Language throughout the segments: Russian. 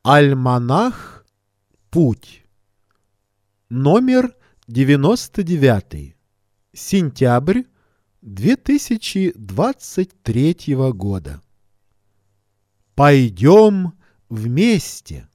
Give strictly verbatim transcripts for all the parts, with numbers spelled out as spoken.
Альманах «Путь». Номер девяносто девятый. Сентябрь две тысячи двадцать третьего года. Пойдем вместе.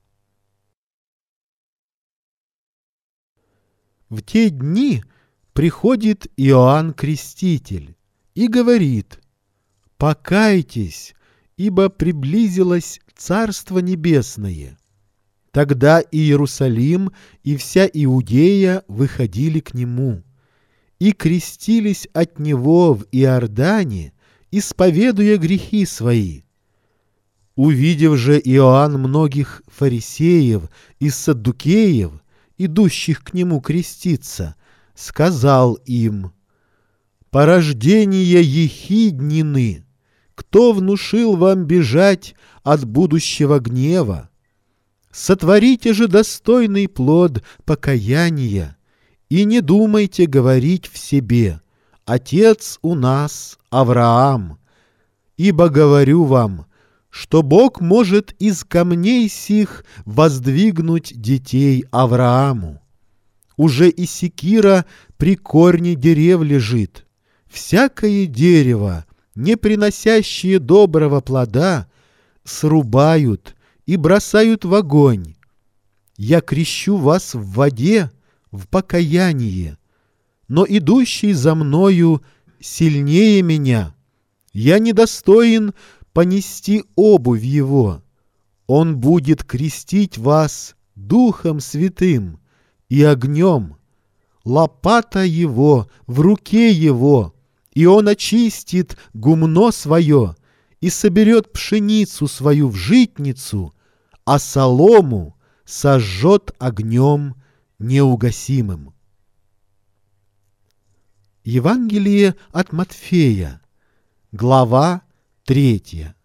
В те дни приходит Иоанн Креститель и говорит: «Покайтесь, ибо приблизилось Царство Небесное». Тогда и Иерусалим, и вся Иудея выходили к нему и крестились от него в Иордане, исповедуя грехи свои. Увидев же Иоанн многих фарисеев и саддукеев, идущих к нему креститься, сказал им: «Порождение ехиднины! Кто внушил вам бежать от будущего гнева? Сотворите же достойный плод покаяния, и не думайте говорить в себе: Отец у нас Авраам. Ибо говорю вам, что Бог может из камней сих воздвигнуть детей Аврааму. Уже и секира при корне дерев лежит. Всякое дерево, не приносящее доброго плода, срубают и бросают в огонь. Я крещу вас в воде, в покаяние, но идущий за мною сильнее меня. Я недостоин понести обувь его. Он будет крестить вас Духом Святым и огнем. Лопата его в руке его, и он очистит гумно свое и соберет пшеницу свою в житницу, а солому сожжет огнем неугасимым». Евангелие от Матфея, глава третья.